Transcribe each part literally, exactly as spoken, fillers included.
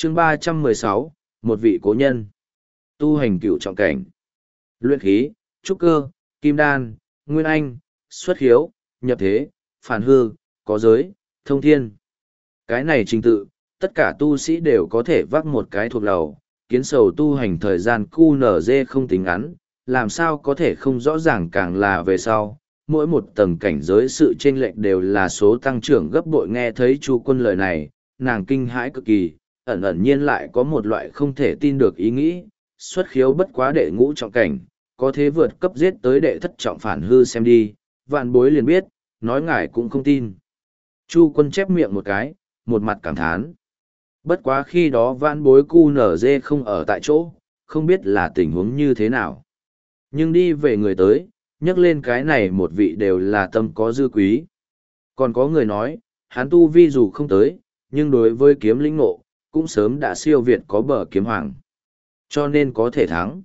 chương ba trăm mười sáu, một vị cố nhân. Tu hành cửu trọng cảnh. Luyện khí, trúc cơ, kim đan, nguyên anh, xuất hiếu, nhập thế, phản hư, có giới, thông thiên. Cái này trình tự, tất cả tu sĩ đều có thể vác một cái thuộc lầu, kiến sầu tu hành thời gian cu nở dê không tính ngắn, làm sao có thể không rõ ràng càng là về sau. Mỗi một tầng cảnh giới sự chênh lệch đều là số tăng trưởng gấp bội. Nghe thấy Chu Quân lời này, nàng kinh hãi cực kỳ, ẩn ẩn nhiên lại có một loại không thể tin được ý nghĩ, xuất khiếu bất quá đệ ngũ trọng cảnh, có thế vượt cấp giết tới đệ thất trọng phản hư xem đi, vạn bối liền biết, nói ngài cũng không tin. Chu Quân chép miệng một cái, một mặt cảm thán. Bất quá khi đó vạn bối cu nở dê không ở tại chỗ, không biết là tình huống như thế nào. Nhưng đi về người tới, nhắc lên cái này một vị đều là tâm có dư quý. Còn có người nói, hắn tu vi dù không tới, nhưng đối với kiếm lĩnh ngộ, cũng sớm đã siêu việt có bờ kiếm hoàng. Cho nên có thể thắng.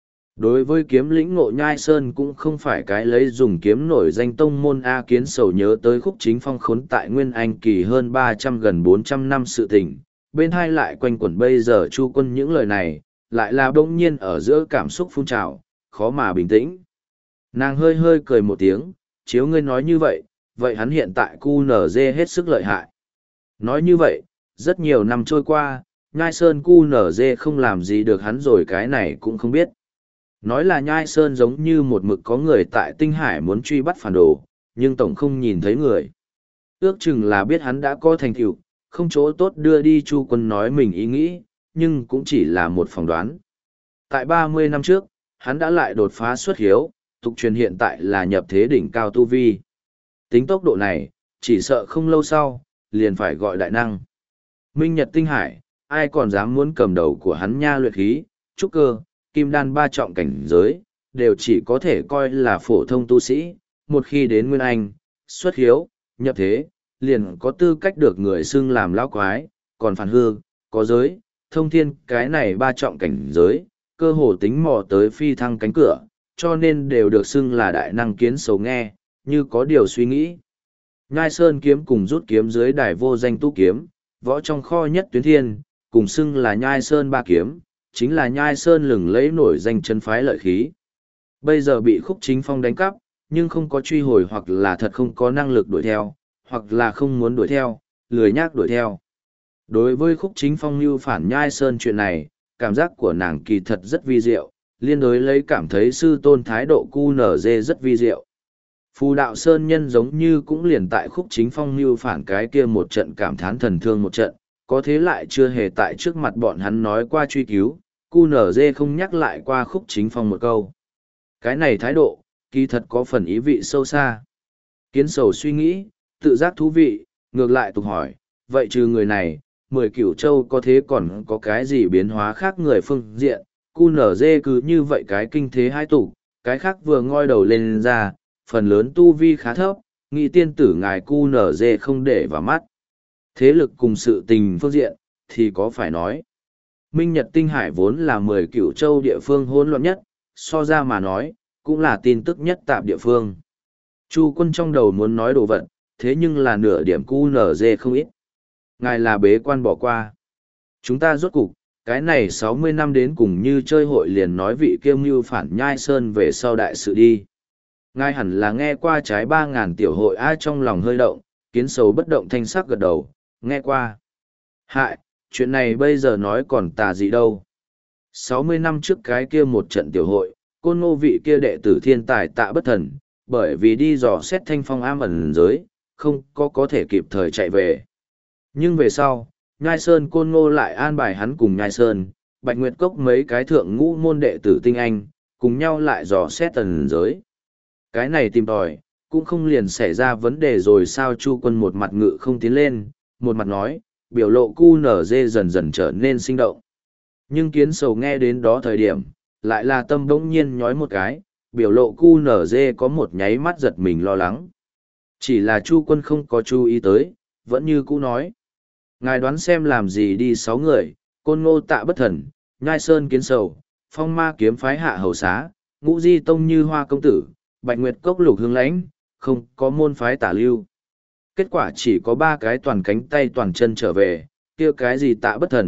Đối với kiếm lĩnh ngộ Nhai Sơn cũng không phải cái lấy dùng kiếm nổi danh tông môn A Kiến sầu nhớ tới khúc chính phong khốn tại Nguyên Anh kỳ hơn ba trăm gần bốn trăm năm sự tình. Bên hai lại quanh quẩn bây giờ Chu Quân những lời này, lại là bỗng nhiên ở giữa cảm xúc phun trào, khó mà bình tĩnh. Nàng hơi hơi cười một tiếng, chiếu ngươi nói như vậy, vậy hắn hiện tại cu nở dê hết sức lợi hại. Nói như vậy, rất nhiều năm trôi qua, Nhai Sơn cu nở dê không làm gì được hắn rồi cái này cũng không biết. Nói là Nhai Sơn giống như một mực có người tại Tinh Hải muốn truy bắt phản đồ, nhưng tổng không nhìn thấy người. Ước chừng là biết hắn đã có thành tựu, không chỗ tốt đưa đi Chu Quân nói mình ý nghĩ, nhưng cũng chỉ là một phỏng đoán. Tại ba mươi năm trước, hắn đã lại đột phá xuất hiếu, tục truyền hiện tại là nhập thế đỉnh cao tu vi. Tính tốc độ này, chỉ sợ không lâu sau, liền phải gọi đại năng. Minh Nhật Tinh Hải, ai còn dám muốn cầm đầu của hắn nha luyện khí, trúc cơ, kim đan ba trọng cảnh giới, đều chỉ có thể coi là phổ thông tu sĩ, một khi đến Nguyên Anh, xuất hiếu, nhập thế, liền có tư cách được người xưng làm lão quái, còn phản hư, có giới, thông thiên cái này ba trọng cảnh giới, cơ hồ tính mò tới phi thăng cánh cửa, cho nên đều được xưng là đại năng Kiến sầu nghe, như có điều suy nghĩ. Nhai Sơn kiếm cùng rút kiếm dưới đài vô danh tu kiếm, võ trong kho nhất tuyến thiên, cùng xưng là Nhai Sơn ba kiếm, chính là Nhai Sơn lừng lấy nổi danh chân phái lợi khí. Bây giờ bị khúc chính phong đánh cắp, nhưng không có truy hồi hoặc là thật không có năng lực đuổi theo, hoặc là không muốn đuổi theo, lười nhác đuổi theo. Đối với khúc chính phong như phản Nhai Sơn chuyện này, cảm giác của nàng kỳ thật rất vi diệu, liên đối lấy cảm thấy sư tôn thái độ cu nở dê rất vi diệu. Phù đạo Sơn nhân giống như cũng liền tại khúc chính phong như phản cái kia một trận cảm thán thần thương một trận, có thế lại chưa hề tại trước mặt bọn hắn nói qua truy cứu, cu nở dê không nhắc lại qua khúc chính phong một câu. Cái này thái độ, kỳ thật có phần ý vị sâu xa. Kiến sầu suy nghĩ, tự giác thú vị, ngược lại tục hỏi, vậy trừ người này, mười cửu châu có thế còn có cái gì biến hóa khác người phương diện, cu nở dê cứ như vậy cái kinh thế hai tủ, cái khác vừa ngoi đầu lên ra, phần lớn tu vi khá thấp, nghị tiên tử ngài cu nở dê không để vào mắt. Thế lực cùng sự tình phương diện, thì có phải nói. Minh Nhật Tinh Hải vốn là mười cửu châu địa phương hỗn loạn nhất, so ra mà nói, cũng là tin tức nhất tạp địa phương. Chu Quân trong đầu muốn nói đồ vật, thế nhưng là nửa điểm cu nở dê không ít. Ngài là bế quan bỏ qua. Chúng ta rốt cục, cái này sáu mươi năm đến cùng như chơi hội liền nói vị kiêu mưu phản Nhai Sơn về sau đại sự đi. Ngài hẳn là nghe qua trái ba ngàn tiểu hội ai trong lòng hơi động, Kiến sầu bất động thanh sắc gật đầu, nghe qua. Hại, chuyện này bây giờ nói còn tà gì đâu. sáu mươi năm trước cái kia một trận tiểu hội, côn ngô vị kia đệ tử thiên tài tạ bất thần, bởi vì đi dò xét thanh phong am ẩn giới, không có có thể kịp thời chạy về. Nhưng về sau, Nhai Sơn côn ngô lại an bài hắn cùng Nhai Sơn, Bạch Nguyệt Cốc mấy cái thượng ngũ môn đệ tử tinh anh, cùng nhau lại dò xét tần giới. Cái này tìm tòi, cũng không liền xảy ra vấn đề rồi sao. Chu Quân một mặt ngự không tiến lên, một mặt nói, biểu lộ cu nở dê dần dần trở nên sinh động. Nhưng Kiến sầu nghe đến đó thời điểm, lại là tâm bỗng nhiên nhói một cái, biểu lộ cu nở dê có một nháy mắt giật mình lo lắng. Chỉ là Chu Quân không có chú ý tới, vẫn như cũ nói. Ngài đoán xem làm gì đi sáu người, côn ngô tạ bất thần, Nhai Sơn Kiến sầu, phong ma kiếm phái hạ hầu xá, ngũ di tông như hoa công tử, Bạch Nguyệt Cốc lục hương lãnh, không có môn phái tả lưu. Kết quả chỉ có ba cái toàn cánh tay toàn chân trở về, kia cái gì tạ bất thần,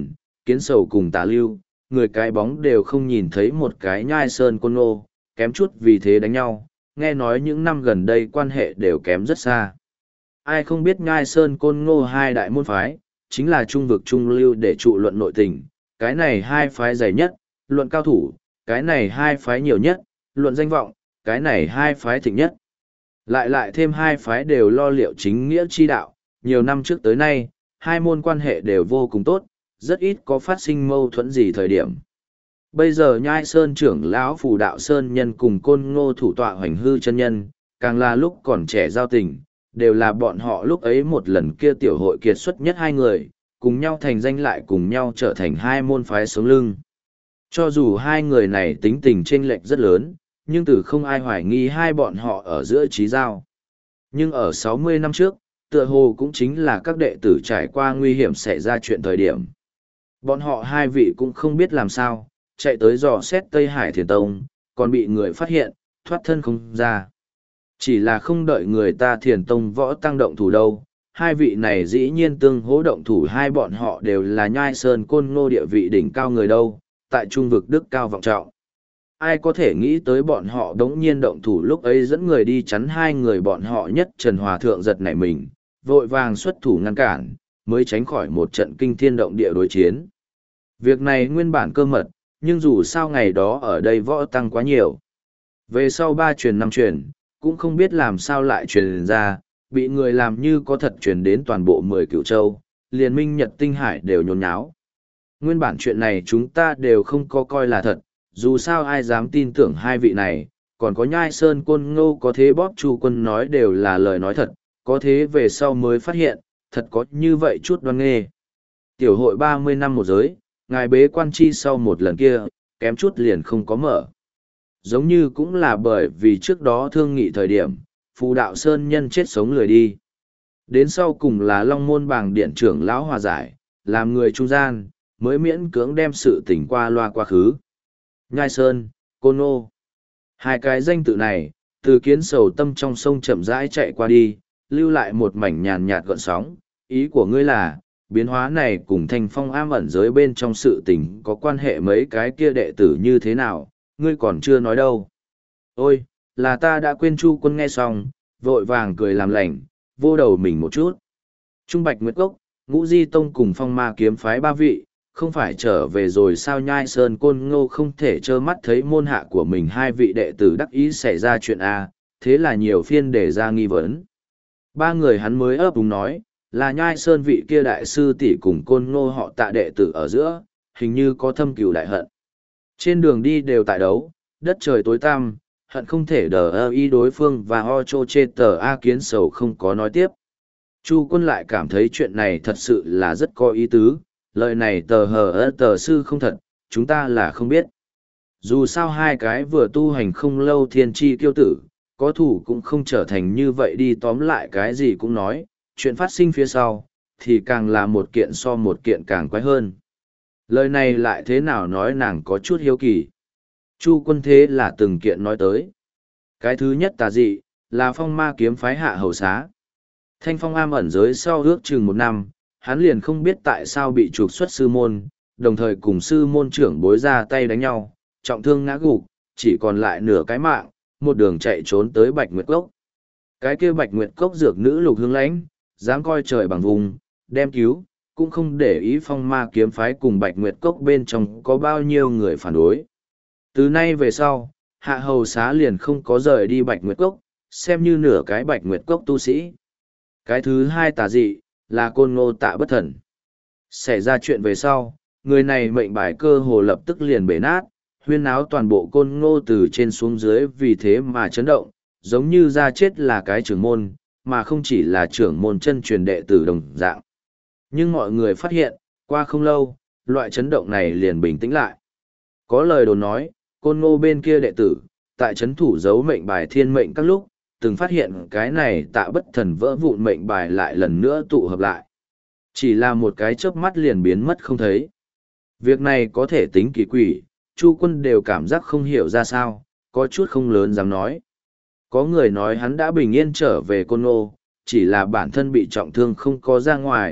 kiến sầu cùng tà lưu, người cái bóng đều không nhìn thấy một cái nhai sơn côn ngô, kém chút vì thế đánh nhau, nghe nói những năm gần đây quan hệ đều kém rất xa. Ai không biết nhai sơn côn ngô hai đại môn phái, chính là trung vực trung lưu để trụ luận nội tình, cái này hai phái dày nhất, luận cao thủ, cái này hai phái nhiều nhất, luận danh vọng, cái này hai phái thịnh nhất. Lại lại thêm hai phái đều lo liệu chính nghĩa chi đạo, nhiều năm trước tới nay, hai môn quan hệ đều vô cùng tốt, rất ít có phát sinh mâu thuẫn gì thời điểm. Bây giờ nhai sơn trưởng lão phù đạo sơn nhân cùng côn ngô thủ tọa hoành hư chân nhân, càng là lúc còn trẻ giao tình, đều là bọn họ lúc ấy một lần kia tiểu hội kiệt xuất nhất hai người, cùng nhau thành danh lại cùng nhau trở thành hai môn phái sống lưng. Cho dù hai người này tính tình chênh lệch rất lớn, nhưng từ không ai hoài nghi hai bọn họ ở giữa trí giao. Nhưng ở sáu mươi năm trước, tựa hồ cũng chính là các đệ tử trải qua nguy hiểm xảy ra chuyện thời điểm. Bọn họ hai vị cũng không biết làm sao, chạy tới dò xét Tây Hải Thiền Tông, còn bị người phát hiện, thoát thân không ra. Chỉ là không đợi người ta Thiền Tông võ tăng động thủ đâu, hai vị này dĩ nhiên tương hỗ động thủ, hai bọn họ đều là nhai sơn côn ngô địa vị đỉnh cao người đâu, tại trung vực đức cao vọng trọng. Ai có thể nghĩ tới bọn họ đống nhiên động thủ lúc ấy dẫn người đi chắn hai người bọn họ nhất Trần Hòa Thượng giật nảy mình, vội vàng xuất thủ ngăn cản, mới tránh khỏi một trận kinh thiên động địa đối chiến. Việc này nguyên bản cơ mật, nhưng dù sao ngày đó ở đây võ tăng quá nhiều. Về sau ba truyền năm truyền, cũng không biết làm sao lại truyền ra, bị người làm như có thật truyền đến toàn bộ mười cửu châu, liền minh nhật tinh hải đều nhốn nháo. Nguyên bản chuyện này chúng ta đều không có coi là thật, dù sao ai dám tin tưởng hai vị này, còn có nhai sơn côn ngô có thế bóp chu quân nói đều là lời nói thật, có thế về sau mới phát hiện, thật có như vậy chút đoan nghê. Tiểu hội ba mươi năm một giới, ngài bế quan chi sau một lần kia, kém chút liền không có mở. Giống như cũng là bởi vì trước đó thương nghị thời điểm, phù đạo sơn nhân chết sống lười đi. Đến sau cùng là long môn bảng điện trưởng lão hòa giải, làm người trung gian, mới miễn cưỡng đem sự tình qua loa quá khứ. Nhai sơn, côn ngô. Hai cái danh tự này, từ kiến sầu tâm trong sông chậm rãi chạy qua đi, lưu lại một mảnh nhàn nhạt gợn sóng. Ý của ngươi là, biến hóa này cùng thanh phong am ẩn giới bên trong sự tình có quan hệ mấy cái kia đệ tử như thế nào, ngươi còn chưa nói đâu. Ôi, là ta đã quên Chu Quân nghe xong, vội vàng cười làm lành, vô đầu mình một chút. Trung Bạch Nguyệt Cốc, Ngũ Di Tông cùng Phong Ma kiếm phái ba vị, không phải trở về rồi sao nhai sơn côn ngô không thể trơ mắt thấy môn hạ của mình hai vị đệ tử đắc ý xảy ra chuyện A, thế là nhiều phiên để ra nghi vấn. Ba người hắn mới ấp úng nói, là nhai sơn vị kia đại sư tỷ cùng côn ngô họ tạ đệ tử ở giữa, hình như có thâm cừu đại hận. Trên đường đi đều tại đấu, đất trời tối tăm, hận không thể đờ ơ y đối phương và ho chô chê tờ A kiến sầu không có nói tiếp. Chu Quân lại cảm thấy chuyện này thật sự là rất có ý tứ, lời này tờ hờ ơ tờ sư không thật, chúng ta là không biết. Dù sao hai cái vừa tu hành không lâu thiên tri kiêu tử, có thủ cũng không trở thành như vậy đi, tóm lại cái gì cũng nói, chuyện phát sinh phía sau, thì càng là một kiện so một kiện càng quái hơn. Lời này lại thế nào nói nàng có chút hiếu kỳ. Chu Quân thế là từng kiện nói tới. Cái thứ nhất tà dị, là phong ma kiếm phái hạ hầu xá. Thanh phong am ẩn giới sau ước chừng một năm, hắn liền không biết tại sao bị trục xuất sư môn, đồng thời cùng sư môn trưởng bối ra tay đánh nhau, trọng thương ngã gục, chỉ còn lại nửa cái mạng, một đường chạy trốn tới Bạch Nguyệt Cốc. Cái kia Bạch Nguyệt Cốc dược nữ Lục Hương Lãnh, dám coi trời bằng vùng, đem cứu, cũng không để ý phong ma kiếm phái cùng Bạch Nguyệt Cốc bên trong có bao nhiêu người phản đối. Từ nay về sau, hạ hầu xá liền không có rời đi Bạch Nguyệt Cốc, xem như nửa cái Bạch Nguyệt Cốc tu sĩ. Cái thứ hai tà dị, là côn ngô tạ bất thần. Xảy ra chuyện về sau, người này mệnh bài cơ hồ lập tức liền bể nát, huyên náo toàn bộ côn ngô từ trên xuống dưới vì thế mà chấn động, giống như ra chết là cái trưởng môn, mà không chỉ là trưởng môn chân truyền đệ tử đồng dạng. Nhưng mọi người phát hiện, qua không lâu, loại chấn động này liền bình tĩnh lại. Có lời đồn nói, côn ngô bên kia đệ tử, tại chấn thủ giấu mệnh bài thiên mệnh các lúc, từng phát hiện cái này tạ bất thần vỡ vụn mệnh bài lại lần nữa tụ hợp lại. Chỉ là một cái chớp mắt liền biến mất không thấy. Việc này có thể tính kỳ quỷ, Chu Quân đều cảm giác không hiểu ra sao, có chút không lớn dám nói. Có người nói hắn đã bình yên trở về côn ngô, chỉ là bản thân bị trọng thương không có ra ngoài,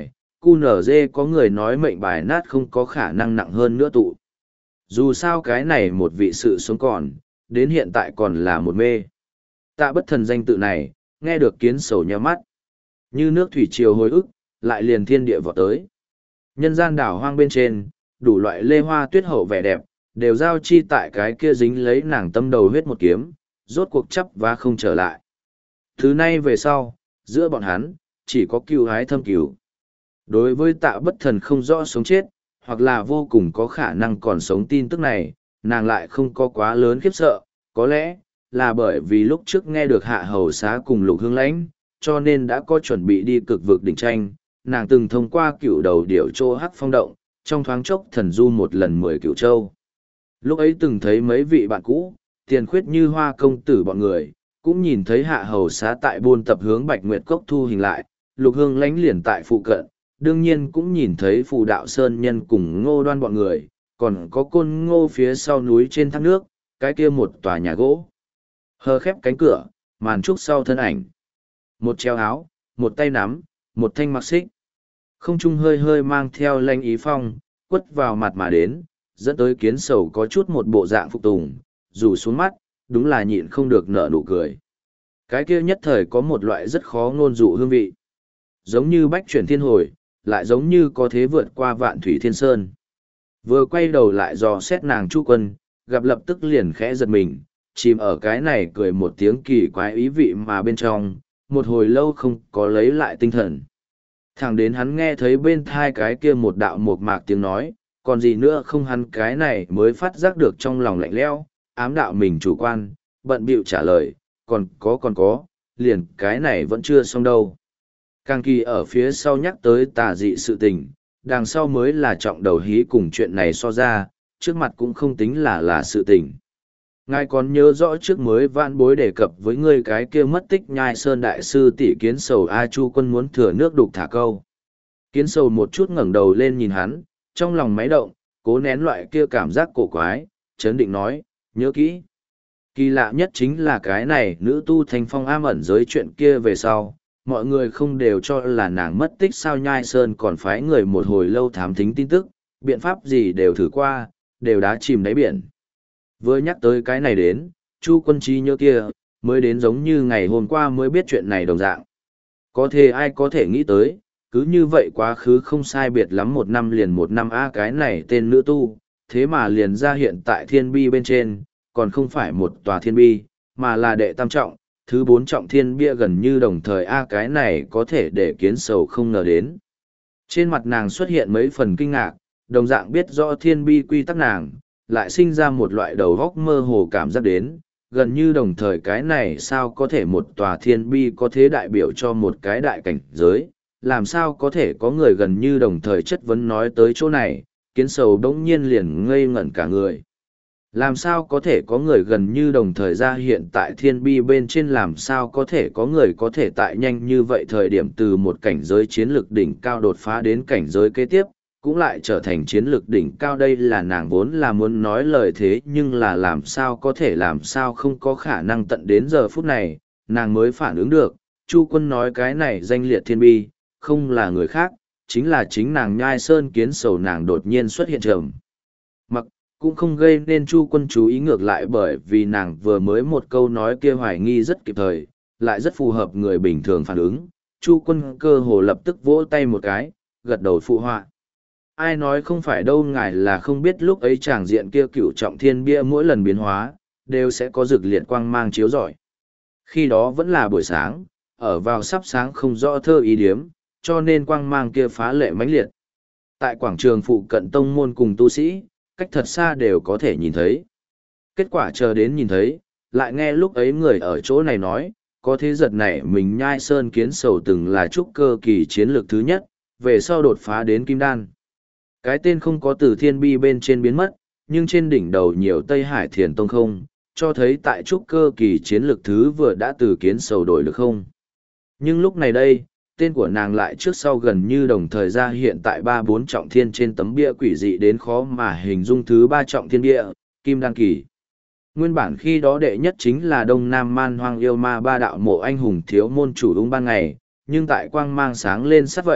cu nở dê có người nói mệnh bài nát không có khả năng nặng hơn nữa tụ. Dù sao cái này một vị sự sống còn, đến hiện tại còn là một mê. Tạ bất thần danh tự này, nghe được kiến sầu nhắm mắt. Như nước thủy triều hồi ức, lại liền thiên địa vọt tới. Nhân gian đảo hoang bên trên, đủ loại lê hoa tuyết hậu vẻ đẹp, đều giao chi tại cái kia dính lấy nàng tâm đầu huyết một kiếm, rốt cuộc chấp và không trở lại. Thứ nay về sau, giữa bọn hắn, chỉ có cừu hái thâm cừu. Đối với tạ bất thần không rõ sống chết, hoặc là vô cùng có khả năng còn sống tin tức này, nàng lại không có quá lớn khiếp sợ, có lẽ là bởi vì lúc trước nghe được hạ hầu xá cùng lục hương lãnh, cho nên đã có chuẩn bị đi cực vực đỉnh tranh, nàng từng thông qua cựu đầu điểu châu hắc phong động, trong thoáng chốc thần du một lần mười cựu châu. Lúc ấy từng thấy mấy vị bạn cũ, tiền khuyết như hoa công tử bọn người, cũng nhìn thấy hạ hầu xá tại buôn tập hướng Bạch Nguyệt Cốc thu hình lại, lục hương lãnh liền tại phụ cận, đương nhiên cũng nhìn thấy phù đạo sơn nhân cùng ngô đoan bọn người, còn có côn ngô phía sau núi trên thác nước, cái kia một tòa nhà gỗ. Hờ khép cánh cửa, màn trúc sau thân ảnh. Một treo áo, một tay nắm, một thanh mặc xích. Không trung hơi hơi mang theo lanh ý phong, quất vào mặt mà đến, dẫn tới kiến sầu có chút một bộ dạng phục tùng, dù xuống mắt, đúng là nhịn không được nở nụ cười. Cái kia nhất thời có một loại rất khó ngôn dụ hương vị. Giống như bách chuyển thiên hồi, lại giống như có thế vượt qua vạn thủy thiên sơn. Vừa quay đầu lại dò xét nàng Chu Quân, gặp lập tức liền khẽ giật mình, chìm ở cái này cười một tiếng kỳ quái ý vị mà bên trong, một hồi lâu không có lấy lại tinh thần. Thẳng đến hắn nghe thấy bên thai cái kia một đạo một mạc tiếng nói, còn gì nữa không, hắn cái này mới phát giác được trong lòng lạnh lẽo, ám đạo mình chủ quan, bận bịu trả lời, còn có còn có, liền cái này vẫn chưa xong đâu. Càng kỳ ở phía sau nhắc tới tà dị sự tình, đằng sau mới là trọng đầu hí cùng chuyện này so ra, trước mặt cũng không tính là là sự tình. Ngài còn nhớ rõ trước mới vạn bối đề cập với ngươi cái kia mất tích nhai sơn đại sư tỷ kiến sầu A Chu Quân muốn thừa nước đục thả câu. Kiến sầu một chút ngẩng đầu lên nhìn hắn, trong lòng máy động, cố nén loại kia cảm giác cổ quái, chấn định nói, nhớ kỹ. Kỳ lạ nhất chính là cái này nữ tu thành phong am ẩn giới chuyện kia về sau, mọi người không đều cho là nàng mất tích sao nhai sơn còn phái người một hồi lâu thám thính tin tức, biện pháp gì đều thử qua, đều đã chìm đáy biển. Vừa nhắc tới cái này đến, Chu Quân trí nhớ kia, mới đến giống như ngày hôm qua mới biết chuyện này đồng dạng. Có thể ai có thể nghĩ tới, cứ như vậy quá khứ không sai biệt lắm một năm liền một năm a cái này tên nữ tu, thế mà liền ra hiện tại thiên bi bên trên, còn không phải một tòa thiên bi, mà là đệ tam trọng, thứ bốn trọng thiên bia gần như đồng thời a cái này có thể để kiến sầu không ngờ đến. Trên mặt nàng xuất hiện mấy phần kinh ngạc, đồng dạng biết rõ thiên bi quy tắc nàng, lại sinh ra một loại đầu góc mơ hồ cảm giác đến, gần như đồng thời cái này sao có thể một tòa thiên bi có thế đại biểu cho một cái đại cảnh giới, làm sao có thể có người gần như đồng thời chất vấn nói tới chỗ này, kiến sầu đống nhiên liền ngây ngẩn cả người. Làm sao có thể có người gần như đồng thời ra hiện tại thiên bi bên trên, làm sao có thể có người có thể tại nhanh như vậy thời điểm từ một cảnh giới chiến lược đỉnh cao đột phá đến cảnh giới kế tiếp, cũng lại trở thành chiến lược đỉnh cao. Đây là nàng vốn là muốn nói lời thế nhưng là làm sao có thể làm sao không có khả năng tận đến giờ phút này, nàng mới phản ứng được, Chu Quân nói cái này danh liệt thiên bi, không là người khác, chính là chính nàng nhai sơn kiến sầu. Nàng đột nhiên xuất hiện trầm mặc, cũng không gây nên Chu Quân chú ý, ngược lại bởi vì nàng vừa mới một câu nói kia hoài nghi rất kịp thời, lại rất phù hợp người bình thường phản ứng. Chu Quân cơ hồ lập tức vỗ tay một cái, gật đầu phụ họa. Ai nói không phải đâu, ngài là không biết lúc ấy tràng diện kia cửu trọng thiên bia mỗi lần biến hóa, đều sẽ có rực liệt quang mang chiếu rọi. Khi đó vẫn là buổi sáng, ở vào sắp sáng không rõ thơ ý điếm, cho nên quang mang kia phá lệ mãnh liệt. Tại quảng trường phụ cận tông môn cùng tu sĩ, cách thật xa đều có thể nhìn thấy. Kết quả chờ đến nhìn thấy, lại nghe lúc ấy người ở chỗ này nói, có thế giật này mình nhai sơn kiến sầu từng là trúc cơ kỳ chiến lược thứ nhất, về sau đột phá đến kim đan. Cái tên không có từ thiên bi bên trên biến mất, nhưng trên đỉnh đầu nhiều Tây Hải Thiền Tông không, cho thấy tại trúc cơ kỳ chiến lược thứ vừa đã từ kiến sầu đổi được không. Nhưng lúc này đây, tên của nàng lại trước sau gần như đồng thời ra hiện tại ba bốn trọng thiên trên tấm bia quỷ dị đến khó mà hình dung thứ ba trọng thiên bia, kim đan kỳ. Nguyên bản khi đó đệ nhất chính là Đông Nam Man Hoang Yêu Ma ba đạo mộ anh hùng thiếu môn chủ ung ban ngày, nhưng tại quang mang sáng lên sát vậy,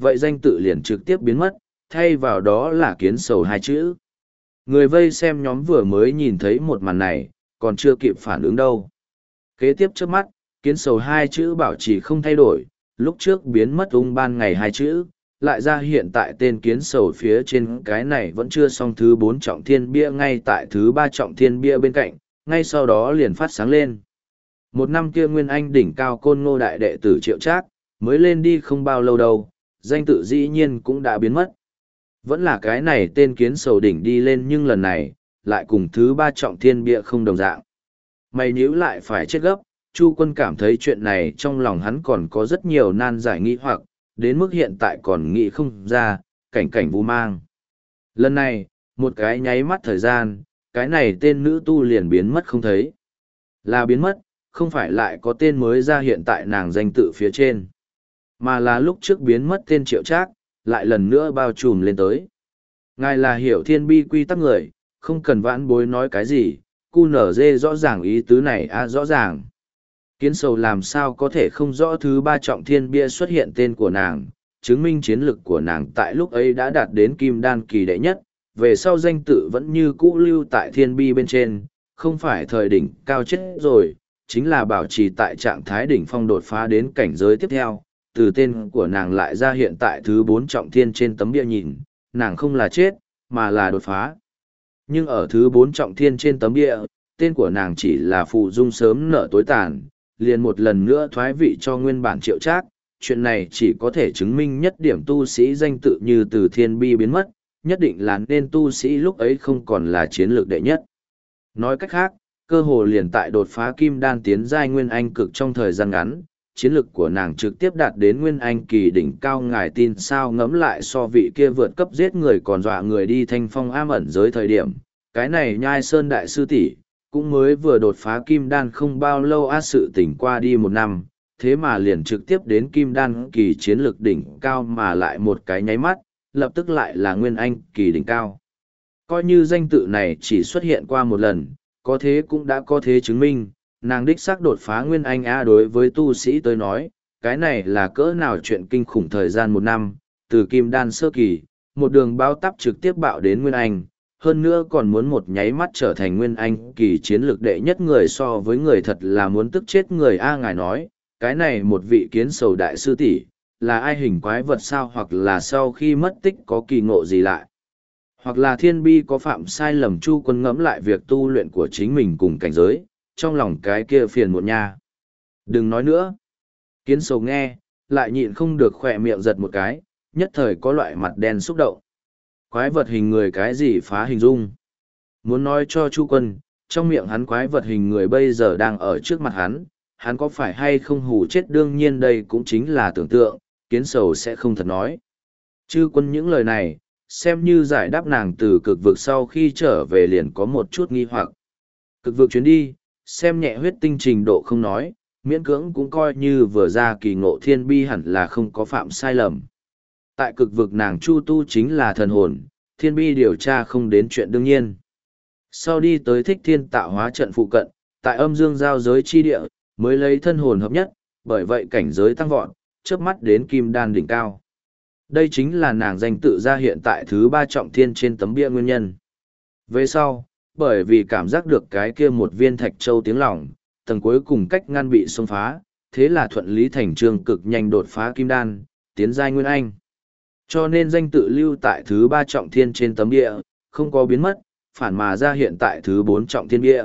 vậy danh tự liền trực tiếp biến mất, thay vào đó là kiến sầu hai chữ. Người vây xem nhóm vừa mới nhìn thấy một màn này, còn chưa kịp phản ứng đâu. Kế tiếp trước mắt, kiến sầu hai chữ bảo trì không thay đổi, lúc trước biến mất ung ban ngày hai chữ, lại ra hiện tại tên kiến sầu phía trên cái này vẫn chưa xong thứ bốn trọng thiên bia ngay tại thứ ba trọng thiên bia bên cạnh, ngay sau đó liền phát sáng lên. Một năm kia Nguyên Anh đỉnh cao côn ngô đại đệ tử Triệu Trác mới lên đi không bao lâu đâu, danh tự dĩ nhiên cũng đã biến mất. Vẫn là cái này tên kiến sầu đỉnh đi lên nhưng lần này, lại cùng thứ ba trọng thiên bia không đồng dạng. Mày nhíu lại phải chết gấp, Chu Quân cảm thấy chuyện này trong lòng hắn còn có rất nhiều nan giải nghi hoặc, đến mức hiện tại còn nghĩ không ra, cảnh cảnh vu mang. Lần này, một cái nháy mắt thời gian, cái này tên nữ tu liền biến mất không thấy. Là biến mất, không phải lại có tên mới ra hiện tại nàng danh tự phía trên, mà là lúc trước biến mất tên Triệu Trác, lại lần nữa bao trùm lên tới. Ngài là hiểu thiên bi quy tắc người, không cần vãn bối nói cái gì, cu nở dê rõ ràng ý tứ này à rõ ràng. Kiến sầu làm sao có thể không rõ thứ ba trọng thiên bia xuất hiện tên của nàng, chứng minh chiến lực của nàng tại lúc ấy đã đạt đến kim đan kỳ đệ nhất, về sau danh tự vẫn như cũ lưu tại thiên bi bên trên, không phải thời đỉnh cao chết rồi, chính là bảo trì tại trạng thái đỉnh phong đột phá đến cảnh giới tiếp theo, từ tên của nàng lại ra hiện tại thứ bốn trọng thiên trên tấm bia nhìn, nàng không là chết, mà là đột phá. Nhưng ở thứ bốn trọng thiên trên tấm bia, tên của nàng chỉ là phụ dung sớm nở tối tàn, liền một lần nữa thoái vị cho nguyên bản Triệu Trác. Chuyện này chỉ có thể chứng minh nhất điểm tu sĩ danh tự như từ thiên bi biến mất, nhất định là nên tu sĩ lúc ấy không còn là chiến lược đệ nhất. Nói cách khác, cơ hồ liền tại đột phá kim đan tiến giai nguyên anh cực trong thời gian ngắn, chiến lực của nàng trực tiếp đạt đến nguyên anh kỳ đỉnh cao, ngài tin sao? Ngẫm lại so vị kia vượt cấp giết người còn dọa người đi thanh phong am ẩn giới thời điểm, cái này Nhai Sơn đại sư tỷ cũng mới vừa đột phá kim đan không bao lâu á, sự tỉnh qua đi một năm, thế mà liền trực tiếp đến kim đan kỳ chiến lực đỉnh cao, mà lại một cái nháy mắt, lập tức lại là nguyên anh kỳ đỉnh cao. Coi như danh tự này chỉ xuất hiện qua một lần, có thế cũng đã có thế chứng minh, nàng đích xác đột phá nguyên anh a. Đối với tu sĩ tới nói, cái này là cỡ nào chuyện kinh khủng. Thời gian một năm, từ kim đan sơ kỳ, một đường bao tắp trực tiếp bạo đến nguyên anh, hơn nữa còn muốn một nháy mắt trở thành nguyên anh kỳ chiến lược đệ nhất người, so với người thật là muốn tức chết người a. Ngài nói, cái này một vị kiến sầu đại sư tỷ là ai, hình quái vật sao, hoặc là sau khi mất tích có kỳ ngộ gì lại, hoặc là thiên bi có phạm sai lầm? Chu Quân ngẫm lại việc tu luyện của chính mình cùng cảnh giới, trong lòng cái kia phiền muộn nha. Đừng nói nữa. Kiến sầu nghe, lại nhịn không được khỏe miệng giật một cái, nhất thời có loại mặt đen xúc động. Quái vật hình người cái gì phá hình dung? Muốn nói cho Chu Quân, trong miệng hắn quái vật hình người bây giờ đang ở trước mặt hắn, hắn có phải hay không hù chết? Đương nhiên đây cũng chính là tưởng tượng, kiến sầu sẽ không thật nói. Chu Quân những lời này, xem như giải đáp nàng từ cực vực sau khi trở về liền có một chút nghi hoặc. Cực vực chuyến đi, xem nhẹ huyết tinh trình độ không nói, miễn cưỡng cũng coi như vừa ra kỳ ngộ thiên bi hẳn là không có phạm sai lầm. Tại cực vực nàng chu tu chính là thần hồn, thiên bi điều tra không đến chuyện đương nhiên. Sau đi tới thích thiên tạo hóa trận phụ cận, tại âm dương giao giới chi địa, mới lấy thân hồn hợp nhất, bởi vậy cảnh giới tăng vọt, chớp mắt đến kim đan đỉnh cao. Đây chính là nàng danh tự ra hiện tại thứ ba trọng thiên trên tấm bia nguyên nhân. Về sau, bởi vì cảm giác được cái kia một viên thạch châu tiếng lòng, tầng cuối cùng cách ngăn bị xông phá, thế là thuận lý thành trương cực nhanh đột phá kim đan, tiến giai nguyên anh. Cho nên danh tự lưu tại thứ ba trọng thiên trên tấm bia, không có biến mất, phản mà ra hiện tại thứ bốn trọng thiên bia.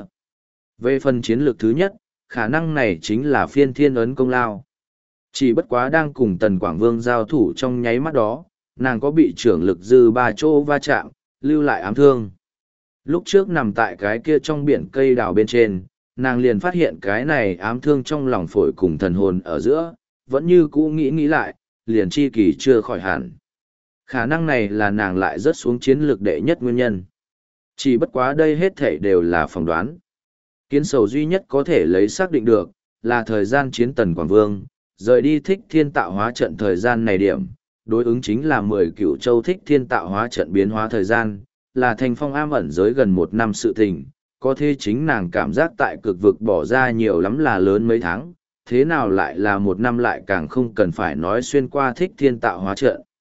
Về phần chiến lược thứ nhất, khả năng này chính là phiên thiên ấn công lao. Chỉ bất quá đang cùng Tần Quảng Vương giao thủ trong nháy mắt đó, nàng có bị trưởng lực dư ba chỗ va chạm, lưu lại ám thương. Lúc trước nằm tại cái kia trong biển cây đào bên trên, nàng liền phát hiện cái này ám thương trong lòng phổi cùng thần hồn ở giữa, vẫn như cũ nghĩ nghĩ lại, liền chi kỳ chưa khỏi hẳn. Khả năng này là nàng lại rớt xuống chiến lược đệ nhất nguyên nhân. Chỉ bất quá đây hết thể đều là phỏng đoán. Kiến sầu duy nhất có thể lấy xác định được, là thời gian chiến Tần Quảng Vương, rời đi thích thiên tạo hóa trận thời gian này điểm, đối ứng chính là mười cựu châu thích thiên tạo hóa trận biến hóa thời gian, là thành phong am ẩn giới gần một năm sự tình, có thế chính nàng cảm giác tại cực vực bỏ ra nhiều lắm là lớn mấy tháng, thế nào lại là một năm, lại càng không cần phải nói xuyên qua thích thiên tạo hóa trận.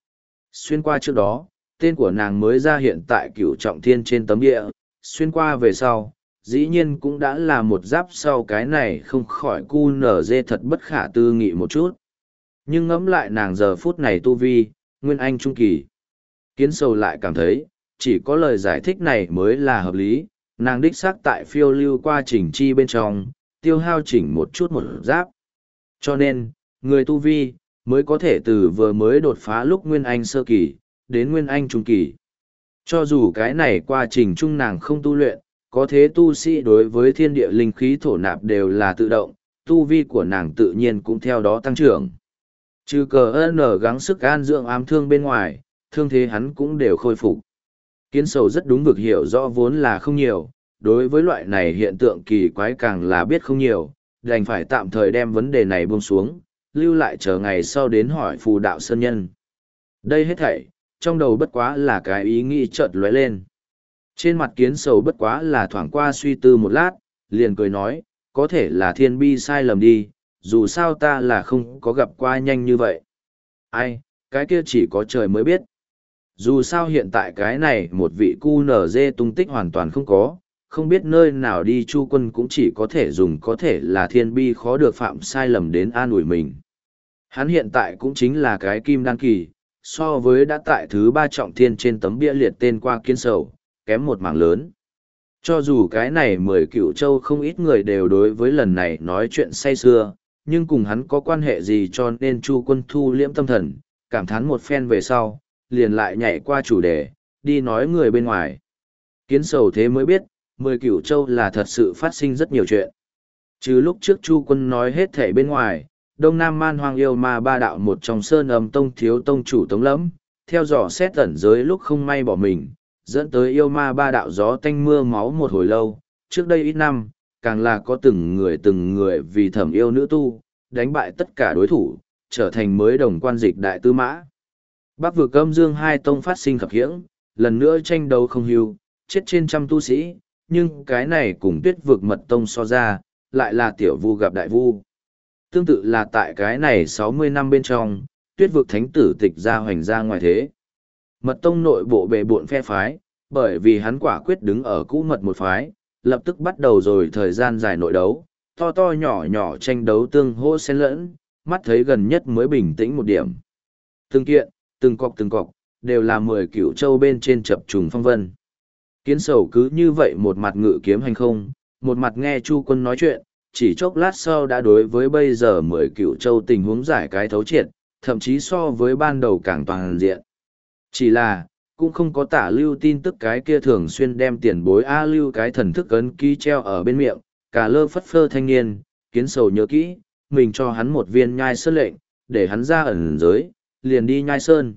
Xuyên qua trước đó, tên của nàng mới ra hiện tại cửu trọng thiên trên tấm địa, xuyên qua về sau, dĩ nhiên cũng đã là một giáp sau cái này không khỏi cu nở dê thật bất khả tư nghị một chút. Nhưng ngẫm lại nàng giờ phút này tu vi, nguyên anh trung kỳ. Kiến sầu lại cảm thấy, chỉ có lời giải thích này mới là hợp lý, nàng đích xác tại phiêu lưu qua trình chi bên trong, tiêu hao chỉnh một chút một giáp. Cho nên, người tu vi, mới có thể từ vừa mới đột phá lúc nguyên anh sơ kỳ, đến nguyên anh trung kỳ. Cho dù cái này quá trình chung nàng không tu luyện, có thế tu sĩ đối với thiên địa linh khí thổ nạp đều là tự động, tu vi của nàng tự nhiên cũng theo đó tăng trưởng. Trừ cờ ơn gắng sức an dưỡng ám thương bên ngoài, thương thế hắn cũng đều khôi phục. Kiến sầu rất đúng vực hiểu rõ vốn là không nhiều, đối với loại này hiện tượng kỳ quái càng là biết không nhiều, đành phải tạm thời đem vấn đề này buông xuống, lưu lại chờ ngày sau đến hỏi phù đạo sơn nhân. Đây hết thảy, trong đầu bất quá là cái ý nghĩ chợt lóe lên. Trên mặt kiến sầu bất quá là thoảng qua suy tư một lát, liền cười nói, có thể là thiên bi sai lầm đi, dù sao ta là không có gặp qua nhanh như vậy. Ai, cái kia chỉ có trời mới biết. Dù sao hiện tại cái này một vị cu nở dê tung tích hoàn toàn không có, không biết nơi nào đi chu quân cũng chỉ có thể dùng có thể là thiên bi khó được phạm sai lầm đến an ủi mình. Hắn hiện tại cũng chính là cái kim đan kỳ, so với đã tại thứ ba trọng thiên trên tấm bia liệt tên qua kiến sầu, kém một mảng lớn. Cho dù cái này mười cựu châu không ít người đều đối với lần này nói chuyện say xưa, nhưng cùng hắn có quan hệ gì cho nên chu quân thu liễm tâm thần, cảm thán một phen về sau, liền lại nhảy qua chủ đề, đi nói người bên ngoài. Kiến sầu thế mới biết, mười cửu châu là thật sự phát sinh rất nhiều chuyện. Chứ lúc trước chu quân nói hết thể bên ngoài, Đông Nam Man Hoang yêu ma ba đạo một trong sơn âm tông thiếu tông chủ Tống Lẫm, theo dõi xét ẩn giới lúc không may bỏ mình, dẫn tới yêu ma ba đạo gió tanh mưa máu một hồi lâu, trước đây ít năm, càng là có từng người từng người vì thẩm yêu nữ tu, đánh bại tất cả đối thủ, trở thành mới đồng quan dịch đại tư mã. Bắc vực âm dương hai tông phát sinh khập khiễng, lần nữa tranh đấu không hưu, chết trên trăm tu sĩ, nhưng cái này cùng tuyết vực mật tông so ra, lại là tiểu vu gặp đại vu. Tương tự là tại cái này sáu mươi năm bên trong, tuyết vực thánh tử tịch ra hoành ra ngoài thế. Mật tông nội bộ bề bộn phe phái, bởi vì hắn quả quyết đứng ở cũ mật một phái, lập tức bắt đầu rồi thời gian dài nội đấu, to to nhỏ nhỏ tranh đấu tương hô xen lẫn, mắt thấy gần nhất mới bình tĩnh một điểm. Từng kiện, từng cọc từng cọc, đều là mười cửu châu bên trên chập trùng phong vân. Kiến sầu cứ như vậy một mặt ngự kiếm hành không, một mặt nghe chu quân nói chuyện, chỉ chốc lát sau đã đối với bây giờ mười cửu châu tình huống giải cái thấu triệt, thậm chí so với ban đầu càng toàn diện. Chỉ là, cũng không có tả lưu tin tức cái kia thường xuyên đem tiền bối A lưu cái thần thức ấn ký treo ở bên miệng, cả lơ phất phơ thanh niên, kiến sầu nhớ kỹ, mình cho hắn một viên nhai sơn lệnh, để hắn ra ẩn giới, liền đi nhai sơn.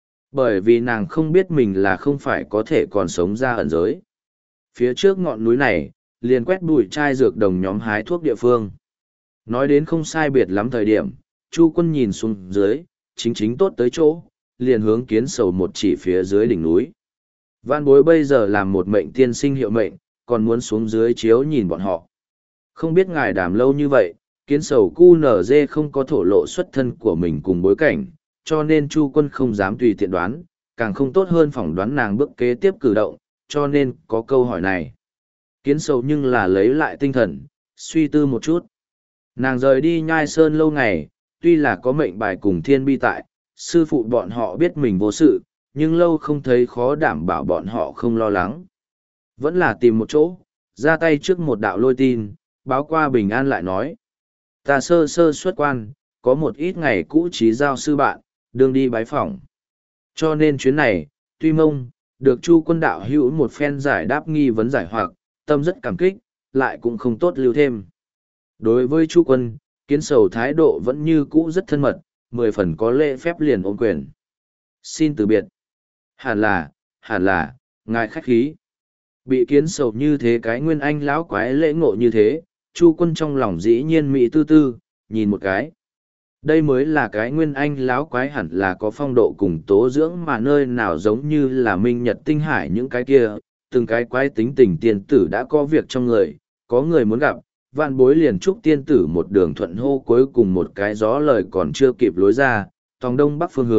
Bởi vì nàng không biết mình là không phải có thể còn sống ra ẩn giới. Phía trước ngọn núi này, liền quét bụi chai dược đồng nhóm hái thuốc địa phương. Nói đến không sai biệt lắm thời điểm, Chu quân nhìn xuống dưới, chính chính tốt tới chỗ, liền hướng kiến sầu một chỉ phía dưới đỉnh núi. Vạn bối bây giờ làm một mệnh tiên sinh hiệu mệnh, còn muốn xuống dưới chiếu nhìn bọn họ. Không biết ngài đàm lâu như vậy, kiến sầu cu nở dê không có thổ lộ xuất thân của mình cùng bối cảnh, cho nên Chu quân không dám tùy tiện đoán, càng không tốt hơn phỏng đoán nàng bước kế tiếp cử động, cho nên có câu hỏi này. Kiến sầu nhưng là lấy lại tinh thần, suy tư một chút. Nàng rời đi nhai sơn lâu ngày, tuy là có mệnh bài cùng thiên bi tại, sư phụ bọn họ biết mình vô sự, nhưng lâu không thấy khó đảm bảo bọn họ không lo lắng. Vẫn là tìm một chỗ, ra tay trước một đạo lôi tin, báo qua bình an lại nói. Ta sơ sơ xuất quan, có một ít ngày cũ trí giao sư bạn, đương đi bái phỏng. Cho nên chuyến này, tuy mông, được Chu quân đạo hữu một phen giải đáp nghi vấn giải hoặc, tâm rất cảm kích, lại cũng không tốt lưu thêm. Đối với Chu quân, kiến sầu thái độ vẫn như cũ rất thân mật, mười phần có lễ phép liền ôm quyền. Xin từ biệt. Hẳn là, hẳn là, ngài khách khí. Bị kiến sầu như thế cái nguyên anh lão quái lễ ngộ như thế, Chu quân trong lòng dĩ nhiên mỹ tư tư, nhìn một cái. Đây mới là cái nguyên anh lão quái hẳn là có phong độ cùng tố dưỡng mà nơi nào giống như là minh nhật tinh hải những cái kia, từng cái quái tính tình tiên tử đã có việc trong người, có người muốn gặp, vạn bối liền chúc tiên tử một đường thuận hô cuối cùng một cái gió lời còn chưa kịp lối ra, tòng đông bắc phương hướng,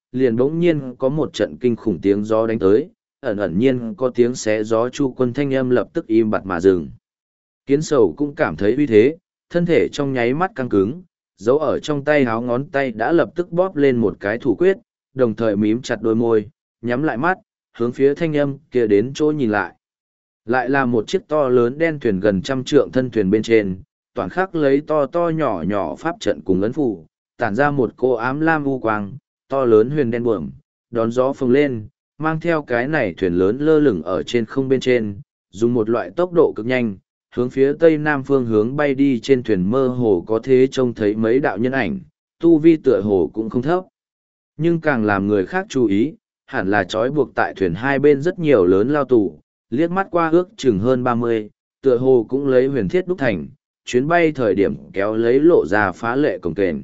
liền bỗng nhiên có một trận kinh khủng tiếng gió đánh tới, ẩn ẩn nhiên có tiếng xé gió Chu Quân thanh âm lập tức im bặt mà dừng. Kiến sầu cũng cảm thấy uy thế, thân thể trong nháy mắt căng cứng, giấu ở trong tay háo ngón tay đã lập tức bóp lên một cái thủ quyết, đồng thời mím chặt đôi môi, nhắm lại mắt, hướng phía thanh âm kia đến chỗ nhìn lại. Lại là một chiếc to lớn đen thuyền gần trăm trượng thân thuyền bên trên, toàn khắc lấy to to nhỏ nhỏ pháp trận cùng ấn phủ, tản ra một cô ám lam u quang, to lớn huyền đen buồm, đón gió phồng lên, mang theo cái này thuyền lớn lơ lửng ở trên không bên trên, dùng một loại tốc độ cực nhanh, hướng phía tây nam phương hướng bay đi. Trên thuyền mơ hồ có thế trông thấy mấy đạo nhân ảnh, tu vi tựa hồ cũng không thấp. Nhưng càng làm người khác chú ý, hẳn là trói buộc tại thuyền hai bên rất nhiều lớn lao tù, liếc mắt qua ước chừng hơn ba mươi, tựa hồ cũng lấy huyền thiết đúc thành, chuyến bay thời điểm kéo lấy lộ ra phá lệ cồng kềnh.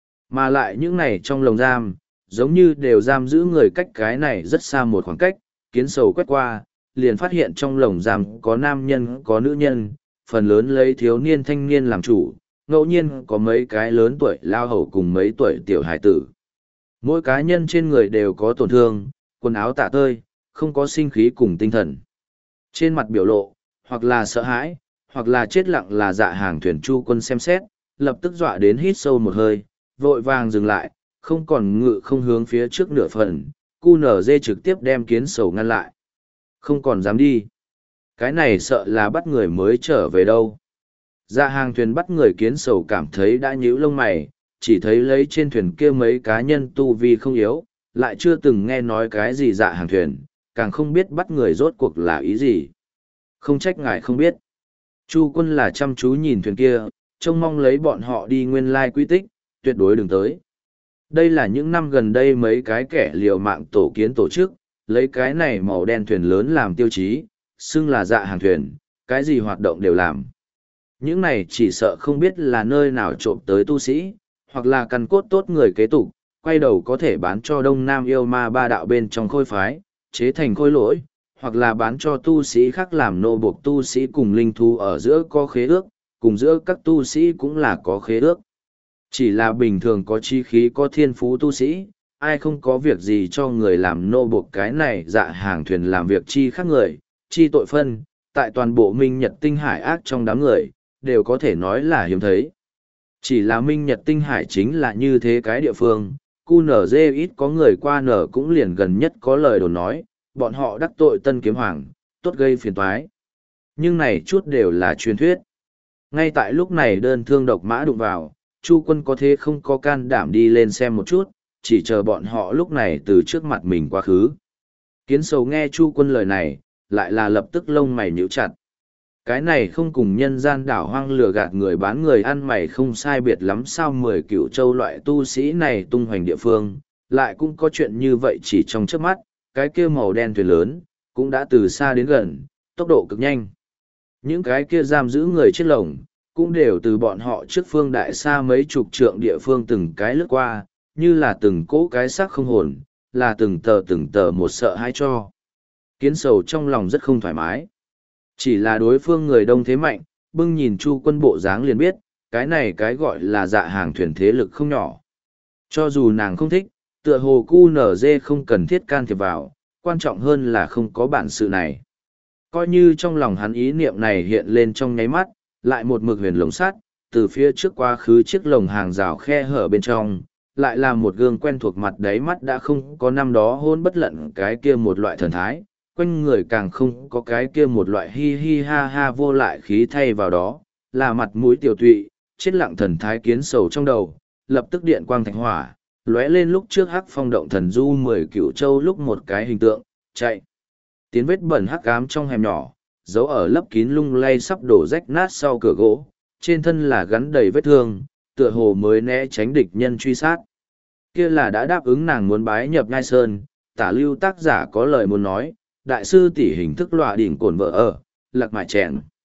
Mà lại những này trong lồng giam, giống như đều giam giữ người cách cái này rất xa một khoảng cách, kiến sầu quét qua, liền phát hiện trong lồng giam có nam nhân có nữ nhân, phần lớn lấy thiếu niên thanh niên làm chủ, ngẫu nhiên có mấy cái lớn tuổi lao hầu cùng mấy tuổi tiểu hải tử. Mỗi cá nhân trên người đều có tổn thương, quần áo tả tơi, không có sinh khí cùng tinh thần. Trên mặt biểu lộ, hoặc là sợ hãi, hoặc là chết lặng là Dạ Hàng thuyền Chu Quân xem xét, lập tức dọa đến hít sâu một hơi, vội vàng dừng lại, không còn ngự không hướng phía trước nửa phần, cu nở dê trực tiếp đem kiến sầu ngăn lại. Không còn dám đi. Cái này sợ là bắt người mới trở về đâu. Dạ Hàng thuyền bắt người kiến sầu cảm thấy đã nhíu lông mày, chỉ thấy lấy trên thuyền kia mấy cá nhân tu vi không yếu, lại chưa từng nghe nói cái gì Dạ Hàng thuyền, càng không biết bắt người rốt cuộc là ý gì. Không trách ngài không biết. Chu Quân là chăm chú nhìn thuyền kia, trông mong lấy bọn họ đi nguyên lai quy tích, tuyệt đối đừng tới. Đây là những năm gần đây mấy cái kẻ liều mạng tổ kiến tổ chức, lấy cái này màu đen thuyền lớn làm tiêu chí, xưng là Dạ Hàng thuyền, cái gì hoạt động đều làm. Những này chỉ sợ không biết là nơi nào trộm tới tu sĩ, hoặc là căn cốt tốt người kế tục, quay đầu có thể bán cho Đông Nam yêu ma ba đạo bên trong khôi phái, chế thành khôi lỗi, hoặc là bán cho tu sĩ khác làm nô buộc tu sĩ cùng linh thú ở giữa có khế ước, cùng giữa các tu sĩ cũng là có khế ước. Chỉ là bình thường có chi khí có thiên phú tu sĩ, ai không có việc gì cho người làm nô buộc cái này Dạ Hàng thuyền làm việc chi khác người, chi tội phân, tại toàn bộ Minh Nhật Tinh Hải ác trong đám người, đều có thể nói là hiếm thấy. Chỉ là Minh Nhật Tinh Hải chính là như thế cái địa phương, cu nở dê ít có người qua nở cũng liền gần nhất có lời đồn nói, bọn họ đắc tội Tân Kiếm Hoàng, tốt gây phiền toái. Nhưng này chút đều là truyền thuyết. Ngay tại lúc này đơn thương độc mã đụng vào, Chu Quân có thế không có can đảm đi lên xem một chút, chỉ chờ bọn họ lúc này từ trước mặt mình quá khứ. Kiến sầu nghe Chu Quân lời này, lại là lập tức lông mày nhíu chặt. Cái này không cùng nhân gian đảo hoang lừa gạt người bán người ăn mày không sai biệt lắm sao mười cựu châu loại tu sĩ này tung hoành địa phương, lại cũng có chuyện như vậy chỉ trong chớp mắt, cái kia màu đen thuyền lớn, cũng đã từ xa đến gần, tốc độ cực nhanh. Những cái kia giam giữ người chết lồng, cũng đều từ bọn họ trước phương đại xa mấy chục trượng địa phương từng cái lướt qua, như là từng cỗ cái xác không hồn, là từng tờ từng tờ một sợ hãi cho. Kiến sầu trong lòng rất không thoải mái. Chỉ là đối phương người đông thế mạnh, bưng nhìn Chu Quân bộ dáng liền biết, cái này cái gọi là Dạ Hàng thuyền thế lực không nhỏ. Cho dù nàng không thích, tựa hồ cu nở dê không cần thiết can thiệp vào, quan trọng hơn là không có bản sự này. Coi như trong lòng hắn ý niệm này hiện lên trong nháy mắt, lại một mực huyền lồng sắt, từ phía trước quá khứ chiếc lồng hàng rào khe hở bên trong, lại là một gương quen thuộc mặt đáy mắt đã không có năm đó hôn bất lận cái kia một loại thần thái, quanh người càng không có cái kia một loại hi hi ha ha vô lại khí thay vào đó, là mặt mũi tiểu tụy, chết lặng thần thái kiến sầu trong đầu, lập tức điện quang thạch hỏa, lóe lên lúc trước hắc phong động thần du mười cựu châu lúc một cái hình tượng, chạy. Tiến vết bẩn hắc ám trong hẻm nhỏ, giấu ở lấp kín lung lay sắp đổ rách nát sau cửa gỗ, trên thân là gắn đầy vết thương, tựa hồ mới né tránh địch nhân truy sát. Kia là đã đáp ứng nàng muốn bái nhập Nhai Sơn, tả lưu tác giả có lời muốn nói, đại sư tỷ hình thức lọa đỉnh cổn vợ ở, lạc mại chèn.